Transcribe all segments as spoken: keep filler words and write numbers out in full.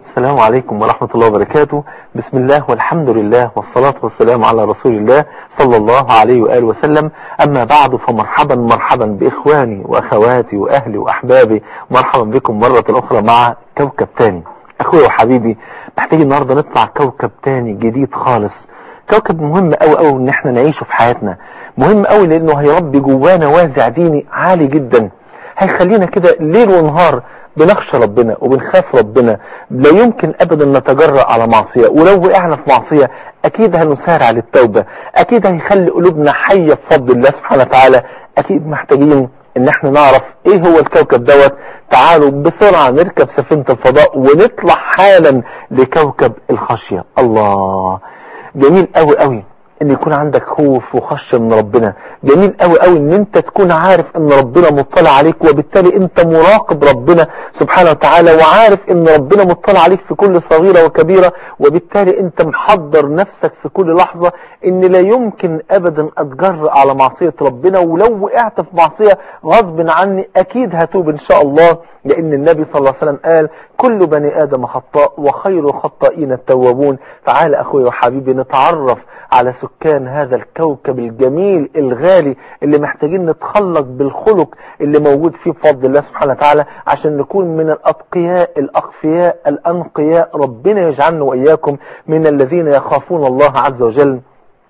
السلام عليكم ورحمة الله وبركاته. بسم الله والحمد لله والصلاة والسلام على رسول الله صلى الله عليه وآله وسلم. أما بعد، فمرحبا مرحبا بإخواني وأخواتي وأهلي وأحبابي، مرحبا بكم مرة أخرى مع كوكب تاني. أخوي وحبيبي، محتاج النهاردة نطلع كوكب تاني جديد خالص، كوكب مهم أوي أوي إن احنا نعيشه في حياتنا، مهم أوي لأنه هيربي جوانا وازع ديني عالي جدا، هيخلينا كده ليل ونهار بنخشى ربنا وبنخاف ربنا، لا يمكن ابدا نتجرأ على معصية، ولو وقعنا في معصية اكيد هنسارع للتوبة، اكيد هيخلي قلوبنا حية بفضل الله سبحانه وتعالى. اكيد محتاجين ان احنا نعرف ايه هو الكوكب دوت. تعالوا بسرعة نركب سفينة الفضاء ونطلع حالا لكوكب الخشية. الله، جميل قوي قوي ان يكون عندك خوف وخشية من ربنا، جميل قوي قوي ان انت تكون عارف ان ربنا مطلع عليك، وبالتالي انت مراقب ربنا سبحانه وتعالى، وعارف ان ربنا مطلع عليك في كل صغيرة وكبيرة، وبالتالي انت محضر نفسك في كل لحظة ان لا يمكن ابدا اتجرأ على معصية ربنا، ولو وقعت في معصية غصب عني اكيد هتوب ان شاء الله، لان النبي صلى الله عليه وسلم قال كل بني ادم خطاء وخير الخطائين التوابون. تعال اخوي وحبيبي نتعرف على سكان هذا الكوكب الجميل الغالي اللي محتاجين نتخلق بالخلق اللي موجود فيه بفضل الله سبحانه وتعالى، عشان نكون من الأتقياء الأخفياء الأنقياء. ربنا يجعلنا وإياكم من الذين يخافون الله عز وجل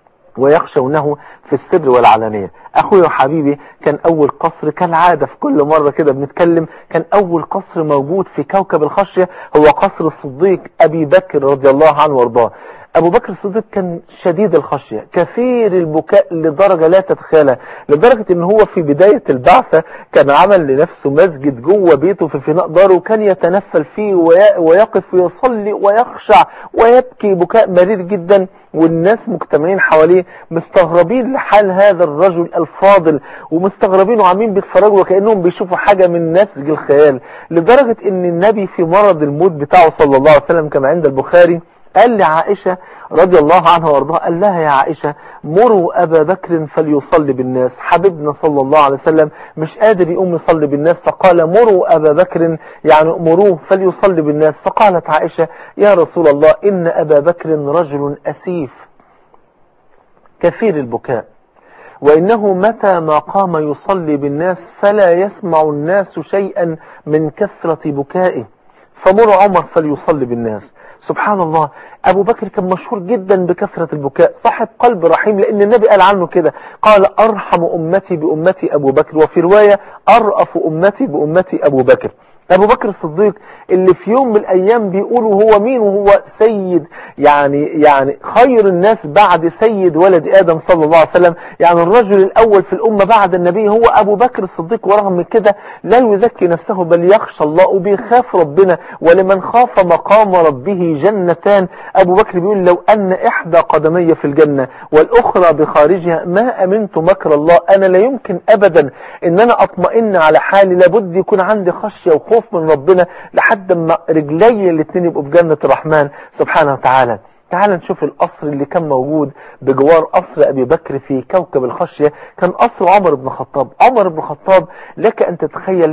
ويخشونه في السر والعلانية. أخوي وحبيبي، كان أول قصر كالعادة في كل مرة كده بنتكلم، كان أول قصر موجود في كوكب الخشية هو قصر الصديق أبي بكر رضي الله عنه وارضاه. أبو بكر الصديق كان شديد الخشية، كثير البكاء لدرجة لا تتخيلها، لدرجة ان هو في بداية البعثة كان عمل لنفسه مسجد جوه بيته في فناء داره، وكان يتنفل فيه ويقف ويصلي ويخشع ويبكي بكاء مرير جدا، والناس مجتمعين حواليه مستغربين لحال هذا الرجل الفاضل، ومستغربين وعاملين بيتفرجوا وكأنهم بيشوفوا حاجة من نسج الخيال، لدرجة ان النبي في مرض الموت بتاعه صلى الله عليه وسلم كما عند البخاري قال لعائشة رضي الله عنها وارضاها، قال لها يا عائشة مروا أبا بكر فليصلي بالناس. حبيبنا صلى الله عليه وسلم مش قادر يقوم يصلي بالناس، فقال مروا أبا بكر يعني مروه فليصلي بالناس. فقالت عائشة يا رسول الله إن أبا بكر رجل أسيف كثير البكاء، وإنه متى ما قام يصلي بالناس فلا يسمع الناس شيئا من كثرة بكائه، فمر عمر فليصلي بالناس. سبحان الله، أبو بكر كان مشهور جدا بكثرة البكاء، صاحب قلب رحيم، لأن النبي قال عنه كده، قال أرحم أمتي بأمتي أبو بكر، وفي رواية أرأف أمتي بأمتي أبو بكر. أبو بكر الصديق اللي في يوم من الأيام بيقولوا هو مين، وهو سيد يعني يعني خير الناس بعد سيد ولد آدم صلى الله عليه وسلم، يعني الرجل الأول في الأمة بعد النبي هو أبو بكر الصديق، ورغم من كده لا يزكي نفسه بل يخشى الله وبيخاف ربنا، ولمن خاف مقام ربه جنتان. أبو بكر بيقول لو أن إحدى قدمي في الجنة والأخرى بخارجها ما أمنت مكر الله، أنا لا يمكن أبدا إن أنا أطمئن على حالي، لابد يكون عندي خشية وخوف من ربنا لحد ما رجلي الاثنين يبقوا في جنة الرحمن سبحانه وتعالى. تعال نشوف القصر اللي كان موجود بجوار قصر أبي بكر في كوكب الخشية، كان قصر عمر بن الخطاب. عمر بن الخطاب لك أن تتخيل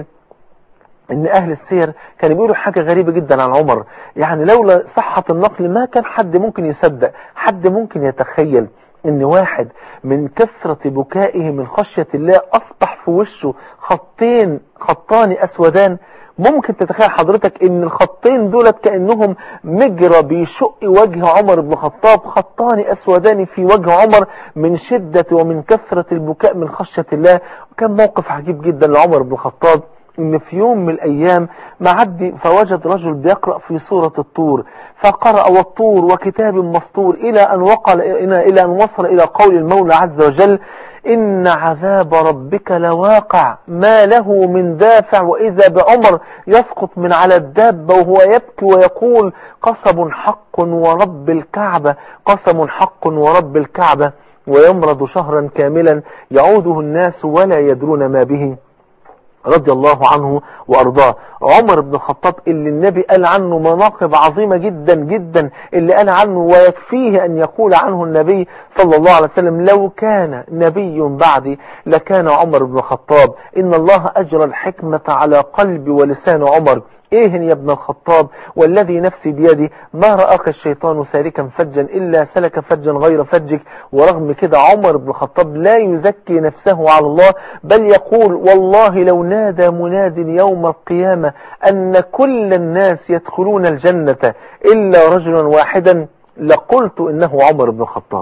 ان اهل السير كانوا بيقولوا حاجة غريبة جدا عن عمر، يعني لولا صحة النقل ما كان حد ممكن يصدق، حد ممكن يتخيل ان واحد من كثرة بكائه من خشية الله اصبح في وشه خطين خطان اسودان. ممكن تتخيل حضرتك ان الخطين دولت كأنهم مجرى بيشق وجه عمر بن الخطاب، خطان اسودان في وجه عمر من شدة ومن كثرة البكاء من خشية الله. وكان موقف عجيب جدا لعمر بن الخطاب، ان في يوم من الايام معدي فوجد رجل بيقرأ في سورة الطور، فقرأ والطور وكتاب مسطور الى ان وقل الى ان وصل الى قول المولى عز وجل إن عذاب ربك لواقع ما له من دافع، وإذا بعمر يسقط من على الدابة وهو يبكي ويقول قسم حق ورب الكعبة، قسم حق ورب الكعبة، ويمرض شهرا كاملا يعوده الناس ولا يدرون ما به، رضي الله عنه وأرضاه. عمر بن الخطاب اللي النبي قال عنه مناقب عظيمة جدا جدا، اللي قال عنه ويكفيه أن يقول عنه النبي صلى الله عليه وسلم لو كان نبي بعدي لكان عمر بن الخطاب، إن الله أجرى الحكمة على قلب ولسان عمر، ايه يا ابن الخطاب والذي نفسي بيدي ما رآك الشيطان سالكا فجا إلا سلك فجا غير فجك. ورغم كده عمر بن الخطاب لا يزكي نفسه على الله، بل يقول والله لو نادى مناد يوم القيامة أن كل الناس يدخلون الجنة إلا رجلا واحدا لقلت إنه عمر بن الخطاب.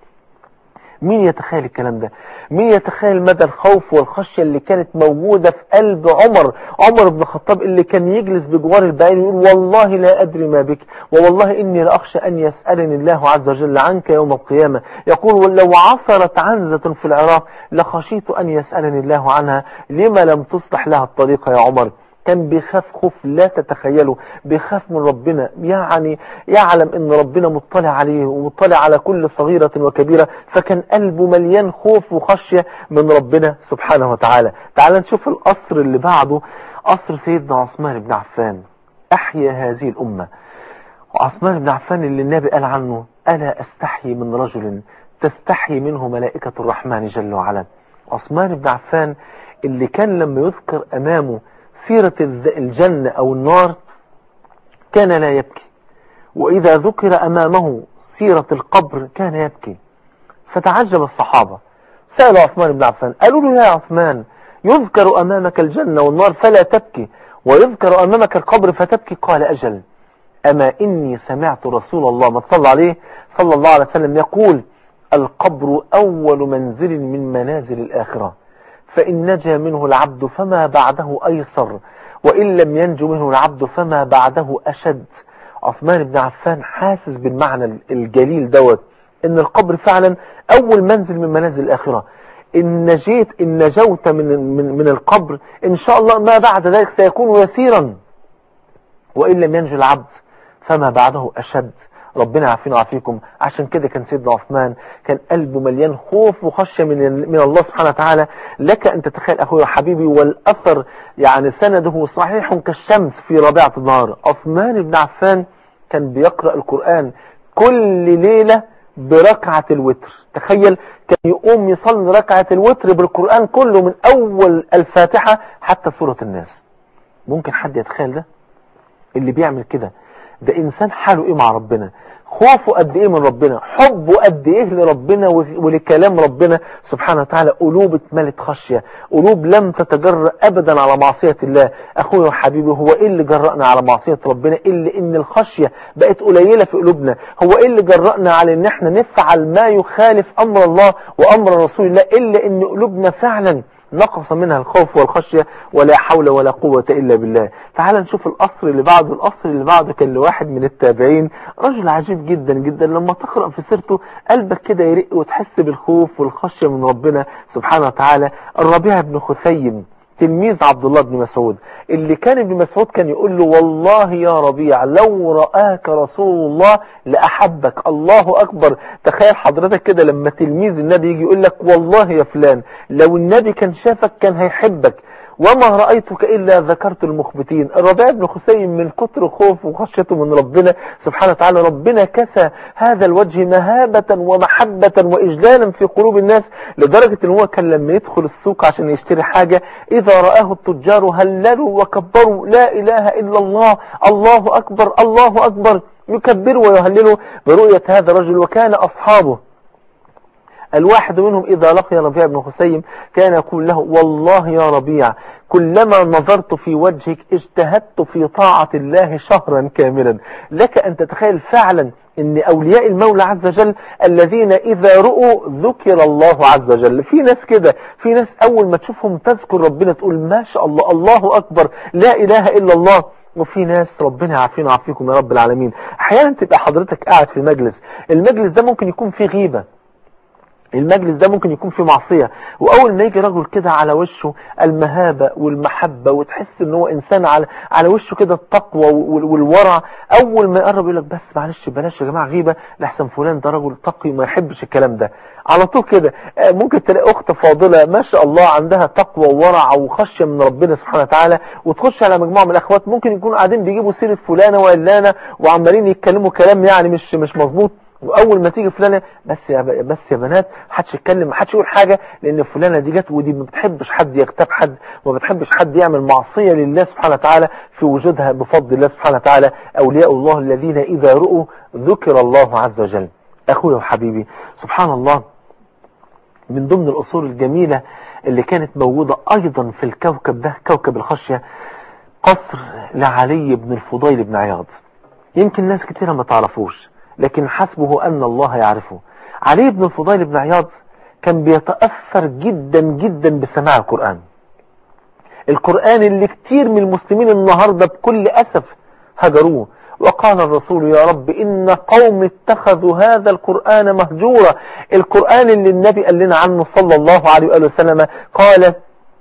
مين يتخيل الكلام ده؟ مين يتخيل مدى الخوف والخشية اللي كانت موجودة في قلب عمر عمر بن الخطاب، اللي كان يجلس بجوار البعير يقول والله لا أدري ما بك، ووالله إني لأخشى أن يسألني الله عز وجل عنك يوم القيامة. يقول ولو عثرت عنزة في العراق لخشيت أن يسألني الله عنها لما لم تصلح لها الطريقة يا عمر. كان بيخاف خوف لا تتخيله، بيخاف من ربنا، يعني يعلم ان ربنا مطلع عليه ومطلع على كل صغيرة وكبيرة، فكان قلبه مليان خوف وخشية من ربنا سبحانه وتعالى. تعال نشوف القصر اللي بعده، قصر سيدنا عثمان بن عفان احيا هذه الامة. وعثمان بن عفان اللي النبي قال عنه ألا أستحي من رجل تستحي منه ملائكة الرحمن جل وعلا. عثمان بن عفان اللي كان لما يذكر أمامه سيرة الجنة أو النار كان لا يبكي، وإذا ذكر أمامه سيرة القبر كان يبكي. فتعجب الصحابة سألوا عثمان بن عفان قالوا له يا عثمان يذكر أمامك الجنة والنار فلا تبكي، ويذكر أمامك القبر فتبكي؟ قال أجل، أما إني سمعت رسول الله ما صلى عليه صلى الله عليه وسلم يقول القبر أول منزل من منازل الآخرة، فإن نجا منه العبد فما بعده أيسر، وإن لم ينجو منه العبد فما بعده أشد. عثمان بن عفان حاسس بالمعنى الجليل دوت، إن القبر فعلا أول منزل من منازل الآخرة. إن نجيت إن نجوت من, من, من القبر إن شاء الله ما بعد ذلك سيكون يسيرا، وإن لم ينجو العبد فما بعده أشد. ربنا يعافينا ويعافيكم. عشان كده كان سيدنا عثمان كان قلبه مليان خوف وخشية من من الله سبحانه وتعالى. لك أن تتخيل أخوي وحبيبي، والأثر يعني سنده صحيح كالشمس في ربيعة النهار. عثمان بن عفان كان بيقرأ القرآن كل ليلة بركعة الوتر. تخيل كان يقوم يصلي ركعة الوتر بالقرآن كله من أول الفاتحة حتى سورة الناس. ممكن حد يتخيل ده؟ اللي بيعمل كده ده إنسان حاله إيه مع ربنا، خوفه قد إيه من ربنا، حبه قد إيه لربنا ولكلام ربنا سبحانه وتعالى. قلوب اتملت خشية، قلوب لم تتجرأ أبدا على معصية الله. أخوي وحبيبي، هو إيه اللي جرأنا على معصية ربنا؟ إلا إن الخشية بقت قليلة في قلوبنا. هو إيه اللي جرأنا على إن احنا نفعل ما يخالف أمر الله وأمر رسول الله؟ إلا إن قلوبنا فعلا نقص منها الخوف والخشية، ولا حول ولا قوة إلا بالله. تعال نشوف القصر اللي بعده. القصر اللي بعده كان لواحد من التابعين، رجل عجيب جدا جدا. لما تقرأ في سيرته قلبك كده يرق وتحس بالخوف والخشية من ربنا سبحانه وتعالى. الربيع بن خثيم تلميذ عبد الله بن مسعود، اللي كان ابن مسعود كان يقول له والله يا ربيع لو رآك رسول الله لأحبك. الله أكبر. تخيل حضرتك كده لما تلميذ النبي يجي يقول لك والله يا فلان لو النبي كان شافك كان هيحبك، وما رأيتك إلا ذكرت المخبتين. الربيع بن خثيم من كتر خوف وخشيته من ربنا سبحانه وتعالى ربنا كسى هذا الوجه مهابة ومحبة وإجلالا في قلوب الناس، لدرجة ان هو كان لما يدخل السوق عشان يشتري حاجة إذا رآه التجار هللوا وكبروا لا إله إلا الله، الله أكبر الله أكبر، يكبروا ويهللوا برؤية هذا الرجل. وكان أصحابه الواحد منهم إذا لقي ربيع بن خثيم كان يقول له والله يا ربيع كلما نظرت في وجهك اجتهدت في طاعة الله شهرا كاملا. لك أن تتخيل فعلا ان أولياء المولى عز وجل الذين إذا رؤوا ذكر الله عز وجل. في ناس كده، في ناس أول ما تشوفهم تذكر ربنا تقول ما شاء الله الله أكبر لا إله إلا الله. وفي ناس ربنا يعافينا ويعافيكم يا رب العالمين أحيانا تبقى حضرتك قاعد في مجلس، المجلس ده ممكن يكون فيه غيبة، المجلس ده ممكن يكون فيه معصية، وأول ما يجي رجل كده على وشه المهابة والمحبة وتحس ان هو إنسان على على وشه كده التقوى والورع، أول ما يقرب يقول لك بس معلش بلاش يا جماعة غيبة لحسن فلان ده رجل تقي ما يحبش الكلام ده. على طول كده ممكن تلاقي أخت فاضلة ما شاء الله عندها تقوى وورع وخشية من ربنا سبحانه وتعالى، وتخش على مجموعة من الأخوات ممكن يكونوا قاعدين بيجيبوا سيرة فلانة وعلانة وعمالين يتكلموا كلام يعني مش مش مظبوط، واول ما تيجي فلانه بس يا بس يا بنات محدش يتكلم محدش يقول حاجه، لان فلانه دي جت ودي ما بتحبش حد يغتاب حد وما بتحبش حد يعمل معصيه لله سبحانه وتعالى في وجودها بفضل الله سبحانه وتعالى. اولياء الله الذين اذا رؤوا ذكر الله عز وجل. اخويا وحبيبي، سبحان الله، من ضمن الاصول الجميله اللي كانت موجوده ايضا في الكوكب ده، كوكب الخشيه، قصر لعلي بن الفضيل بن عياض. يمكن ناس كتيرة ما تعرفوش، لكن حسبه أن الله يعرفه. علي بن الفضيل بن عياض كان بيتأثر جدا جدا بسماع القرآن. القرآن اللي كتير من المسلمين النهاردة بكل أسف هجروه، وقال الرسول يا رب إن قوم اتخذوا هذا القرآن مهجورا. القرآن اللي النبي قال لنا عنه صلى الله عليه وآله وسلم، قال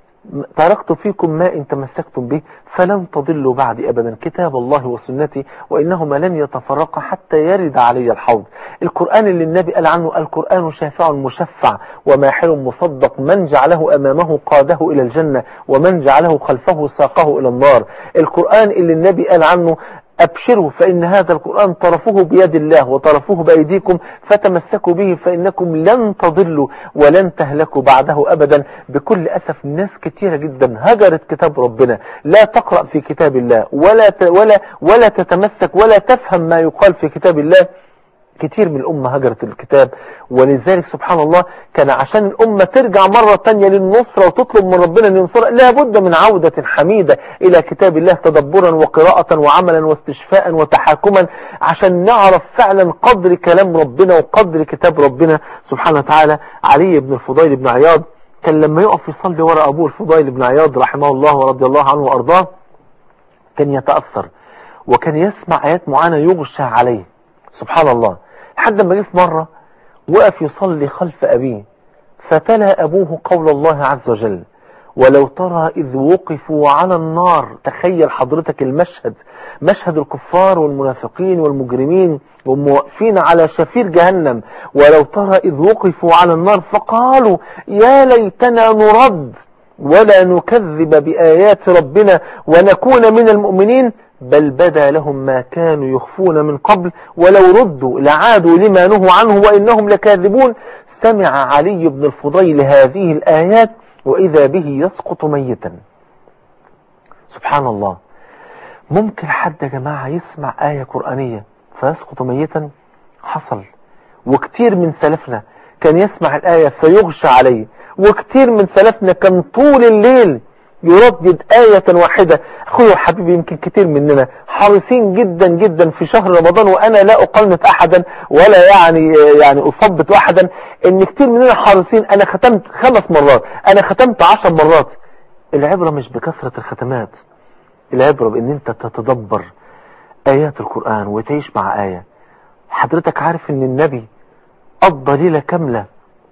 تركت فيكم ما إن تمسكتم به فلن تضلوا بعد أبدا، كتاب الله وسنتي وإنهما لن يتفرقا حتى يرد علي الحوض. القرآن اللي النبي قال عنه القرآن شافع مشفع وماحل مصدق، من جعله أمامه قاده إلى الجنة ومن جعله خلفه ساقه إلى النار. القرآن اللي النبي قال عنه أبشروا فإن هذا القرآن طرفه بيد الله وطرفه بأيديكم فتمسكوا به فإنكم لن تضلوا ولن تهلكوا بعده أبدا. بكل أسف ناس كتيرة جدا هجرت كتاب ربنا، لا تقرأ في كتاب الله ولا ولا ولا تتمسك ولا تفهم ما يقال في كتاب الله. كتير من الأمة هجرت الكتاب، ولذلك سبحان الله كان عشان الأمة ترجع مرة تانية للنصرة وتطلب من ربنا أن ينصرها لابد من عودة حميدة إلى كتاب الله تدبرا وقراءة وعملا واستشفاء وتحاكما، عشان نعرف فعلا قدر كلام ربنا وقدر كتاب ربنا سبحانه وتعالى. علي بن الفضيل بن عياض كان لما يقف يصلي وراء أبوه الفضيل بن عياض رحمه الله ورضي الله عنه وأرضاه كان يتأثر، وكان يسمع آيات معينة يغشى عليه سبحان الله. لحد ما جه في مرة وقف يصلي خلف أبيه فتلا أبوه قول الله عز وجل ولو ترى إذ وقفوا على النار. تخيل حضرتك المشهد، مشهد الكفار والمنافقين والمجرمين وهم واقفين على شفير جهنم، ولو ترى إذ وقفوا على النار فقالوا يا ليتنا نرد ولا نكذب بآيات ربنا ونكون من المؤمنين بل بدا لهم ما كانوا يخفون من قبل ولو ردوا لعادوا لما نهوا عنه وإنهم لكاذبون. سمع علي بن الفضيل هذه الآيات وإذا به يسقط ميتا. سبحان الله، ممكن حد يا جماعة يسمع آية قرآنية فيسقط ميتا؟ حصل، وكتير من سلفنا كان يسمع الآية فيغشى عليه، وكتير من سلفنا كان طول الليل يردد آية واحدة. أخوي وحبيبي، يمكن كتير مننا حريصين جدا جدا في شهر رمضان، وأنا لا أقلنت أحدا ولا يعني يعني أصبت أحدا، إن كتير مننا حريصين. أنا ختمت خمس مرات، أنا ختمت عشر مرات. العبرة مش بكثرة الختمات، العبرة بإن أنت تتدبر آيات القرآن وتعيش مع آية. حضرتك عارف إن النبي قضى ليلة كاملة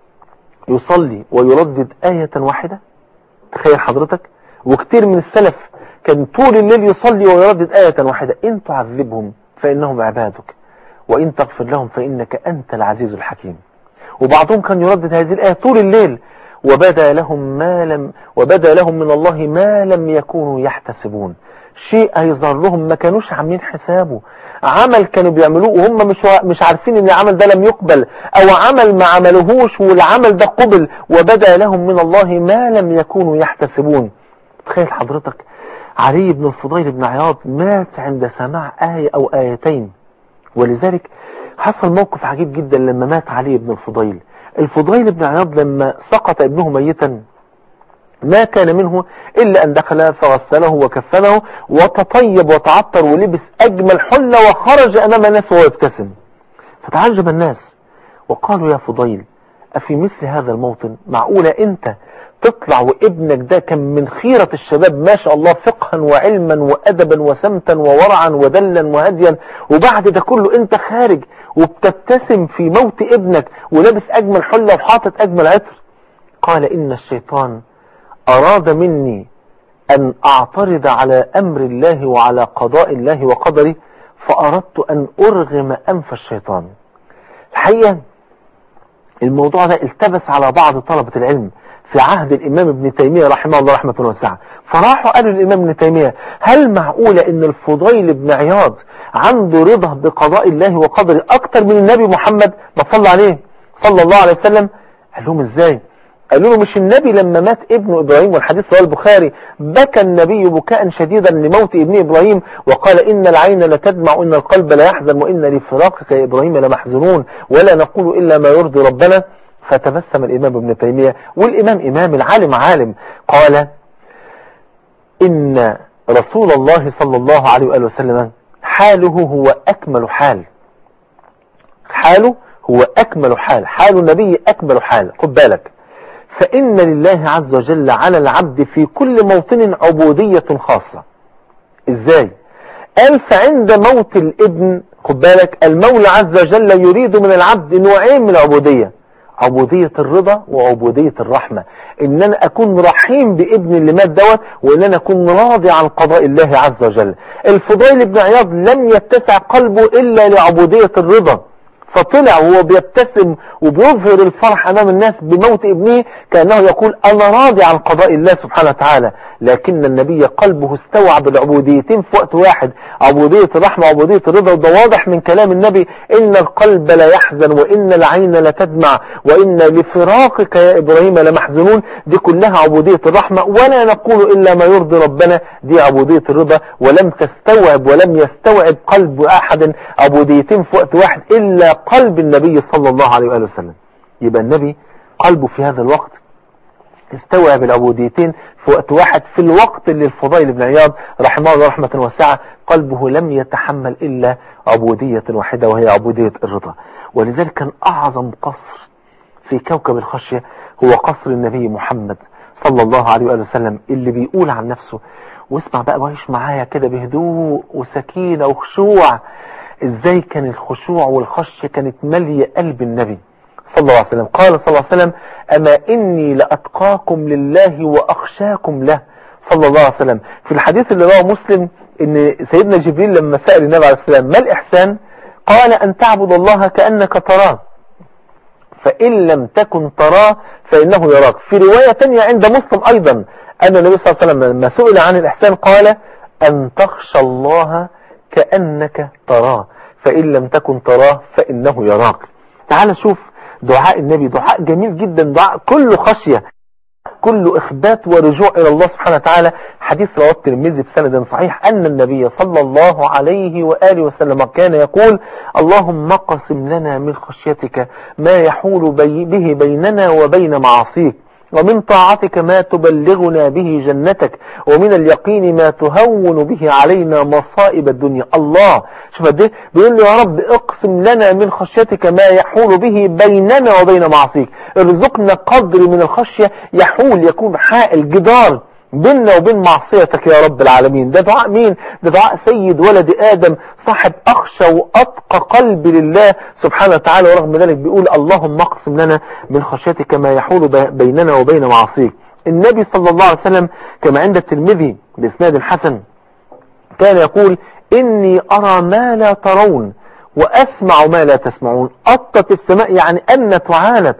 يصلي ويردد آية واحدة؟ تخيل حضرتك. وكتير من السلف كان طول الليل يصلي ويردد آية واحدة، إن تعذبهم فإنهم عبادك وإن تغفر لهم فإنك أنت العزيز الحكيم. وبعضهم كان يردد هذه الآية طول الليل وبدا لهم ما لم وبدا لهم من الله ما لم يكونوا يحتسبون. شيء هيظهر لهم ما كانوش عاملين حسابه، عمل كانوا بيعملوه وهم مش مش عارفين ان العمل ده لم يقبل، او عمل ما عملوهوش والعمل ده قبل، وبدا لهم من الله ما لم يكونوا يحتسبون. تخيل حضرتك علي بن الفضيل بن عياض مات عند سماع آية او آيتين. ولذلك حصل موقف عجيب جدا لما مات علي بن الفضيل. الفضيل بن عياض لما سقط ابنه ميتا ما كان منه إلا أن دخل فغسله وكفنه وتطيب وتعطر ولبس أجمل حلة وخرج أمام الناس وهو يبتسم. فتعجب الناس وقالوا يا فضيل أفي مثل هذا الموطن معقولة أنت تطلع وابنك ده كان من خيرة الشباب ما شاء الله فقها وعلما وأدبا وسمتا وورعا ودلا وهديا، وبعد ده كله أنت خارج وبتبتسم في موت ابنك ولبس أجمل حلة وحاطط أجمل عطر؟ قال إن الشيطان أراد مني أن أعترض على أمر الله وعلى قضاء الله وقدره فأردت أن أرغم أنف الشيطان. الحقيقة الموضوع ده التبس على بعض طلبة العلم، في عهد الإمام ابن تيمية رحمه الله رحمة واسعة. فراحوا قالوا للإمام ابن تيمية هل معقولة إن الفضيل بن عياض عنده رضا بقضاء الله وقدره أكتر من النبي محمد ما صلى عليه صلى الله عليه وسلم؟ قال لهم إزاي؟ قالوا له مش النبي لما مات ابن إبراهيم، والحديث رواه البخاري، بكى النبي بكاء شديدا لموت ابن إبراهيم وقال إن العين لتدمع وإن القلب لا يحزن وإن لفراقك يا إبراهيم لمحزنون ولا نقول إلا ما يرضي ربنا. فتبسم الإمام ابن تيمية، والإمام إمام، العالم عالم، قال إن رسول الله صلى الله عليه وآله وسلم حاله هو أكمل حال، حاله هو أكمل حال، حال النبي أكمل حال. خد بالك، فإن لله عز وجل على العبد في كل موطن عبودية خاصة. إزاي؟ قال فعند موت الابن، خد بالك، المولى عز وجل يريد من العبد نوعين من العبودية، عبودية الرضا وعبودية الرحمة، ان انا اكون رحيم بابن اللي مات دوت، وان انا اكون راضي عن قضاء الله عز وجل. الفضيل بن عياض لم يتسع قلبه الا لعبودية الرضا، فطلع وهو بيبتسم وبيظهر الفرح امام الناس بموت ابنه كأنه يقول انا راضي عن قضاء الله سبحانه وتعالى. لكن النبي قلبه استوعب العبوديتين في وقت واحد، عبودية الرحمة وعبودية الرضا. وده واضح من كلام النبي ان القلب لا يحزن وان العين لا تدمع وان لفراقك يا ابراهيم لمحزنون، دي كلها عبودية الرحمة. ولا نقول الا ما يرضي ربنا، دي عبودية الرضا. ولم تستوعب ولم يستوعب قلب احد عبوديتين في وقت واحد الا قلب النبي صلى الله عليه وآله وسلم. يبقى النبي قلبه في هذا الوقت استوعب العبوديتين في وقت واحد، في الوقت اللي الفضيل بن عياض رحمه الله رحمة واسعة قلبه لم يتحمل إلا عبودية واحدة وهي عبودية الرضا. ولذلك كان أعظم قصر في كوكب الخشية هو قصر النبي محمد صلى الله عليه وآله وسلم، اللي بيقول عن نفسه، واسمع بقى وعيش معايا كده بهدوء وسكينة وخشوع، ازاي كان الخشوع والخشية كانت مالية قلب النبي صلى الله عليه وسلم. قال صلى الله عليه وسلم أما إني لأتقاكم لله وأخشاكم له صلى الله عليه وسلم. في الحديث اللي رواه مسلم إن سيدنا جبريل لما سأل النبي عليه السلام ما الإحسان، قال أن تعبد الله كأنك تراه فإن لم تكن تراه فإنه يراك. في رواية تانية عند مسلم أيضا أن النبي صلى الله عليه وسلم لما سئل عن الإحسان قال أن تخشى الله كأنك تراه فإن لم تكن تراه فإنه يراك. تعال شوف دعاء النبي، دعاء جميل جدا، دعاء كله خشية، كله إخبات ورجوع إلى الله سبحانه وتعالى. حديث رواه الترمذي بسند صحيح أن النبي صلى الله عليه وآله وسلم كان يقول اللهم اقسم لنا من خشيتك ما يحول بي به بيننا وبين معاصيك، ومن طاعتك ما تبلغنا به جنتك، ومن اليقين ما تهون به علينا مصائب الدنيا. الله، شوف ده بيقول له يا رب اقسم لنا من خشيتك ما يحول به بيننا وبين معصيك، ارزقنا قدر من الخشية يحول، يكون حائل جدار بيننا وبين معصيتك يا رب العالمين. ده دعاء مين؟ ده دعاء سيد ولد آدم صاحب أخشى وأتقى قلب لله سبحانه وتعالى، ورغم ذلك بيقول اللهم اقسم لنا من خشيتك ما يحول بيننا وبين معصيك. النبي صلى الله عليه وسلم كما عند الترمذي بإسناد حسن كان يقول إني أرى ما لا ترون وأسمع ما لا تسمعون. أطت السماء يعني أن تعاند،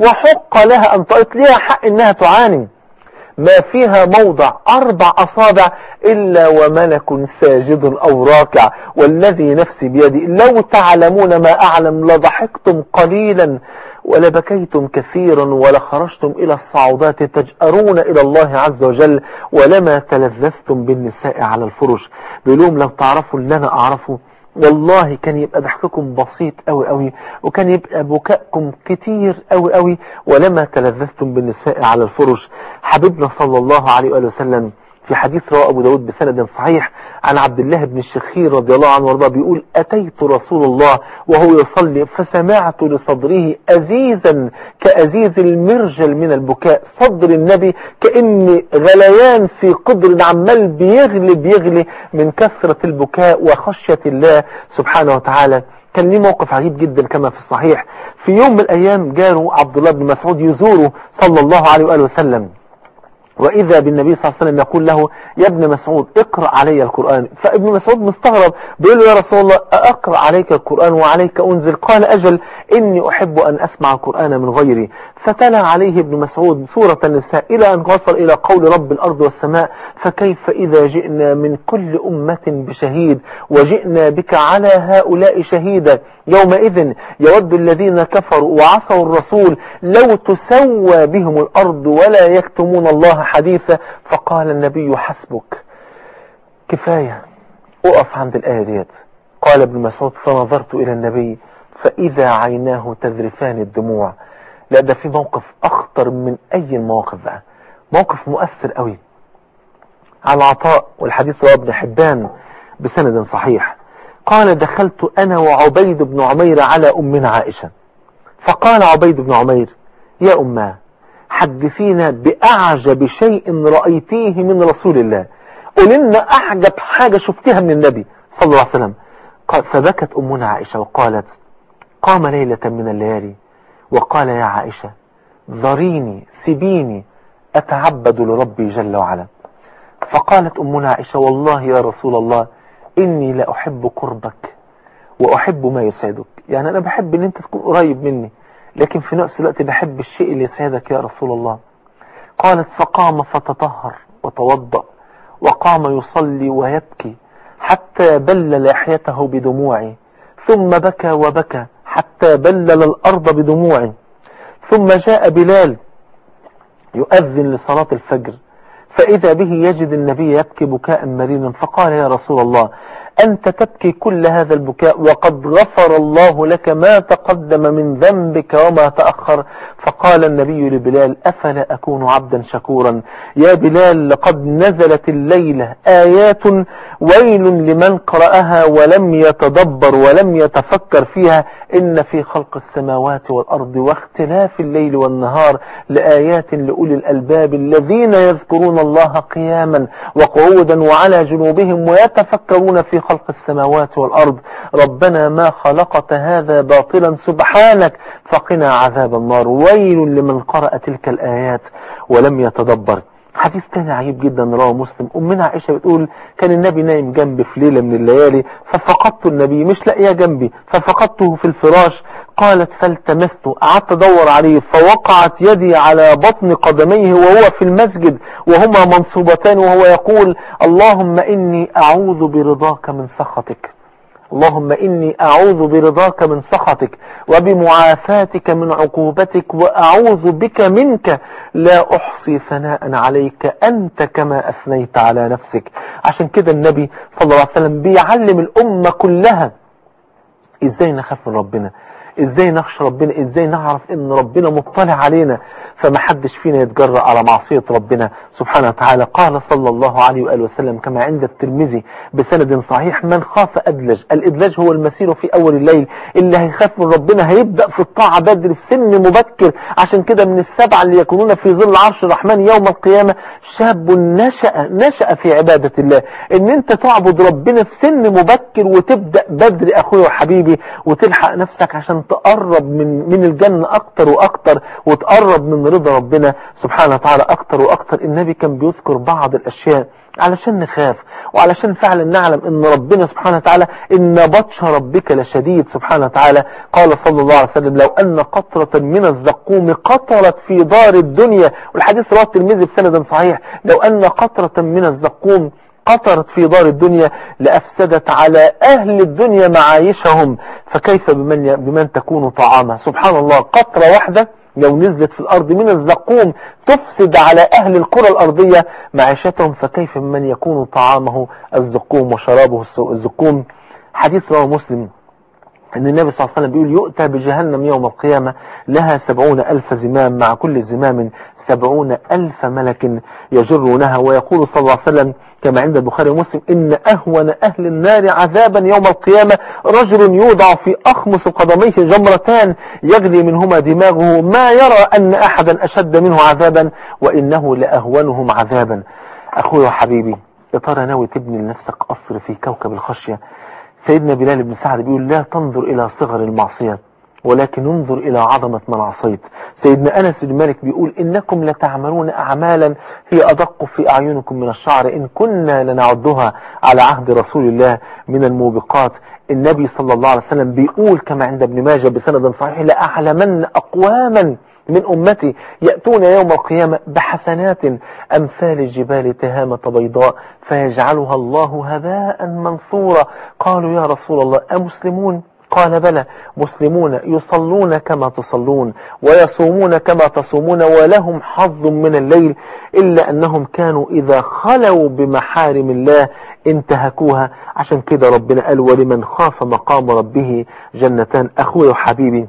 وحق لها أن تأط، لها حق إنها تعاني، ما فيها موضع أربع أصابع إلا وملك ساجد أو راكع، والذي نفسي بيدي لو تعلمون ما أعلم لضحكتم قليلا ولبكيتم كثيرا ولخرجتم إلى الصعودات تجأرون إلى الله عز وجل ولما تلذذتم بالنساء على الفرش. بيقولون لو تعرفوا اللي أنا أعرفه والله كان يبقى ضحككم بسيط قوي قوي، وكان يبقى بكاءكم كتير قوي قوي ولما تلذذتم بالنساء على الفرش. حبيبنا صلى الله عليه وآله وسلم في حديث رواه أبو داود بسند صحيح عن عبد الله بن الشخير رضي الله عنه وارضاه بيقول أتيت رسول الله وهو يصلي فسمعت لصدره أزيزا كأزيز المرجل من البكاء. صدر النبي كأن غليان في قدر عمال بيغلي بيغلي من كثرة البكاء وخشية الله سبحانه وتعالى. كان ليه موقف عجيب جدا كما في الصحيح، في يوم من الأيام جاره عبد الله بن مسعود يزوره صلى الله عليه وآله وسلم، وإذا بالنبي صلى الله عليه وسلم يقول له يا ابن مسعود اقرأ علي القرآن. فابن مسعود مستغرب بيقول له يا رسول الله أقرأ عليك القرآن وعليك أنزل؟ قال أجل إني أحب أن أسمع القرآن من غيري. فتلا عليه ابن مسعود سورة النساء إلى أن وصل إلى قول رب الأرض والسماء فكيف إذا جئنا من كل أمة بشهيد وجئنا بك على هؤلاء شهيدا يومئذ يود الذين كفروا وعصوا الرسول لو تسوى بهم الأرض ولا يكتمون الله حديثا. فقال النبي حسبك، كفاية، أقف عند الآية ديت. قال ابن مسعود فنظرت إلى النبي فإذا عيناه تذرفان الدموع. لا ده في موقف أخطر من أي المواقف بقى، موقف مؤثر قوي. عن عطاء والحديث رواه ابن حبان بسند صحيح قال دخلت أنا وعبيد بن عمير على أمنا عائشة فقال عبيد بن عمير يا أماه حدثينا بأعجب شيء رأيتيه من رسول الله، قل لنا أعجب حاجة شفتها من النبي صلى الله عليه وسلم. فبكت أمنا عائشة وقالت قام ليلة من الليالي وقال يا عائشة ذريني سبيني أتعبد لربي جل وعلا. فقالت أمنا عائشة والله يا رسول الله إني لا أحب قربك وأحب ما يسعدك، يعني أنا بحب أن أنت تكون قريب مني لكن في نفس الوقت بحب الشيء اللي يسعدك يا رسول الله. قالت فقام فتطهر وتوضأ وقام يصلي ويبكي حتى بلل لحيته بدموعه ثم بكى وبكى حتى بلل الأرض بدموعه ثم جاء بلال يؤذن لصلاة الفجر فإذا به يجد النبي يبكي بكاء مرينا فقال يا رسول الله أنت تبكي كل هذا البكاء وقد غفر الله لك ما تقدم من ذنبك وما تأخر. فقال النبي لبلال أفلا أكون عبدا شكورا؟ يا بلال لقد نزلت الليلة آيات ويل لمن قرأها ولم يتدبر ولم يتفكر فيها إن في خلق السماوات والأرض واختلاف الليل والنهار لآيات لأولي الألباب الذين يذكرون الله قياما وقعودا وعلى جنوبهم ويتفكرون في خلق السماوات والأرض ربنا ما خلقت هذا باطلا سبحانك فقنا عذاب النار ويل لمن قرأ تلك الآيات ولم يتدبر. حديث تاني عجيب جدا رواه مسلم. أمنا عائشة بتقول كان النبي نايم جنبي في ليلة من الليالي ففقدت النبي مش لاقيه جنبي ففقدته في الفراش. قالت فالتمسته قعدت ادور عليه فوقعت يدي على بطن قدميه وهو في المسجد وهما منصوبتان وهو يقول اللهم إني أعوذ برضاك من سخطك اللهم إني أعوذ برضاك من سخطك وبمعافاتك من عقوبتك وأعوذ بك منك لا أحصي ثناء عليك أنت كما أثنيت على نفسك. عشان كده النبي صلى الله عليه وسلم بيعلم الأمة كلها إزاي نخاف من ربنا، إزاي نخشى ربنا، إزاي نعرف إن ربنا مطلع علينا فما حدش فينا يتجرأ على معصية ربنا سبحانه وتعالى. قال صلى الله عليه وآله وسلم كما عند الترمذي بسند صحيح من خاف أدلج. الإدلاج هو المسير في أول الليل، اللي هيخاف من ربنا هيبدأ في الطاعة بدري في سن مبكر. عشان كده من السبعة اللي يكونون في ظل عرش الرحمن يوم القيامة شاب نشأ نشأ في عبادة الله. إن أنت تعبد ربنا في سن مبكر وتبدأ بدري أخوي وحبيبي وتلحق نفسك عشان تقرب من من الجنة أكتر وأكتر وتقرب من رضا ربنا سبحانه وتعالى أكتر وأكتر. النبي كان بيذكر بعض الأشياء علشان نخاف وعلشان فعلا نعلم ان ربنا سبحانه وتعالى ان بطش ربك لشديد سبحانه وتعالى. قال صلى الله عليه وسلم لو ان قطرة من الزقوم قطرت في دار الدنيا، والحديث رواه الترمذي بسند صحيح، لو ان قطرة من الزقوم قطرت في دار الدنيا لأفسدت على أهل الدنيا معايشهم فكيف بمن, بمن تكون طعامه. سبحان الله، قطرة واحدة لو نزلت في الأرض من الزقوم تفسد على أهل الكرة الأرضية معيشتهم فكيف من يكون طعامه الزقوم وشرابه الزقوم. حديث رواه مسلم أن النبي صلى الله عليه وسلم بيقول يؤتى بجهنم يوم القيامة لها سبعون ألف زمام مع كل زمام سبعون ألف ملك يجرونها. ويقول صلى الله عليه وسلم كما عند البخاري ومسلم إن أهون أهل النار عذابا يوم القيامة رجل يوضع في أخمص قدميه جمرتان يغلي منهما دماغه ما يرى أن أحدا أشد منه عذابا وإنه لأهونهم عذابا. أخوي وحبيبي، يا ترى ناوي تبني لنفسك قصر في كوكب الخشية؟ سيدنا بلال بن سعد بيقول لا تنظر إلى صغر المعصية ولكن انظر إلى عظمة من عصيت. سيدنا أنس بن مالك بيقول إنكم لتعملون أعمالا هي أدق في أعينكم من الشعر إن كنا لنعدها على عهد رسول الله من الموبقات. النبي صلى الله عليه وسلم بيقول كما عند ابن ماجه بسند صحيح: لأعلمن أقواما من أمتي يأتون يوم القيامة بحسنات أمثال الجبال تهامة بيضاء فيجعلها الله هباء منثورا. قالوا يا رسول الله أمسلمون؟ قال بلى، مسلمون يصلون كما تصلون ويصومون كما تصومون ولهم حظ من الليل، إلا أنهم كانوا إذا خلوا بمحارم الله انتهكوها. عشان كده ربنا قال: ولمن خاف مقام ربه جنتان. أخوي وحبيبي،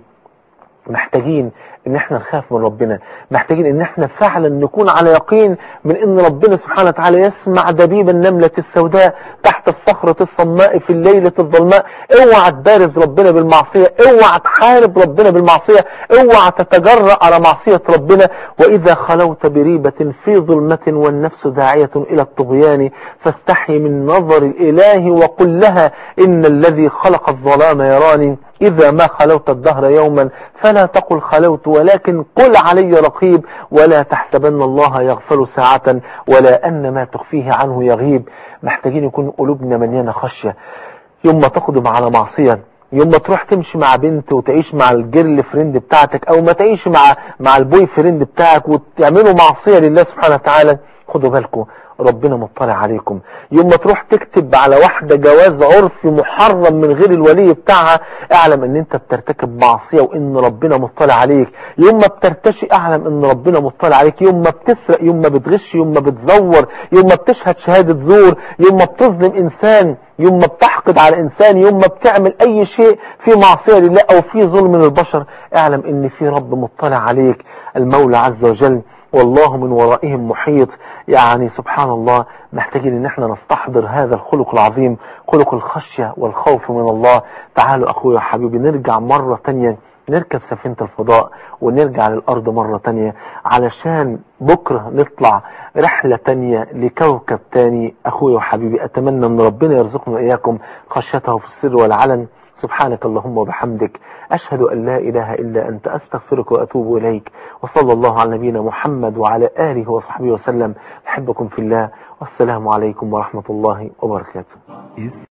محتاجين ان احنا نخاف من ربنا، محتاجين ان احنا فعلا نكون على يقين من ان ربنا سبحانه وتعالى يسمع دبيب النملة السوداء تحت الصخرة الصماء في الليلة الظلماء. اوعى تبارز ربنا بالمعصية، اوعى تحارب ربنا بالمعصية، اوعى تتجرأ على معصية ربنا. واذا خلوت بريبة في ظلمة والنفس داعية الى الطغيان فاستحي من نظر الاله وقل لها ان الذي خلق الظلام يراني. إذا ما خلوت الدهر يوما فلا تقل خلوت ولكن قل علي رقيب، ولا تحسبن الله يغفل ساعة ولا أن ما تخفيه عنه يغيب. محتاجين يكون قلوبنا مليانة خشية. يوم ما تقدم على معصية، يوم ما تروح تمشي مع بنت وتعيش مع الجيرل فريند بتاعتك او ما تعيش مع مع البوي فريند بتاعك وتعملوا معصية لله سبحانه وتعالى، خدوا بالكم ربنا مطلع عليكم. يوم ما تروح تكتب على واحدة جواز عرفي محرم من غير الولي بتاعها، اعلم ان انت بترتكب معصية وان ربنا مطلع عليك. يوم ما بترتشي اعلم ان ربنا مطلع عليك. يوم ما بتسرق، يوم ما بتغش، يوم ما بتزور، يوم ما بتشهد شهادة زور، يوم ما بتظلم انسان، يوم ما بتحقد على انسان، يوم ما بتعمل اي شيء في معصية لله او في ظلم من البشر، اعلم ان في رب مطلع عليك، المولى عز وجل، والله من ورائهم محيط. يعني سبحان الله، محتاجين ان احنا نستحضر هذا الخلق العظيم، خلق الخشية والخوف من الله. تعالوا اخويا وحبيبي نرجع مرة تانية، نركب سفينة الفضاء ونرجع للارض مرة تانية علشان بكرة نطلع رحلة تانية لكوكب تاني. اخويا وحبيبي، اتمنى ان ربنا يرزقنا واياكم خشيته في السر والعلن. سبحانك اللهم وبحمدك، أشهد أن لا إله إلا أنت، أستغفرك وأتوب إليك. وصلى الله على نبينا محمد وعلى آله وصحبه وسلم. أحبكم في الله، والسلام عليكم ورحمة الله وبركاته.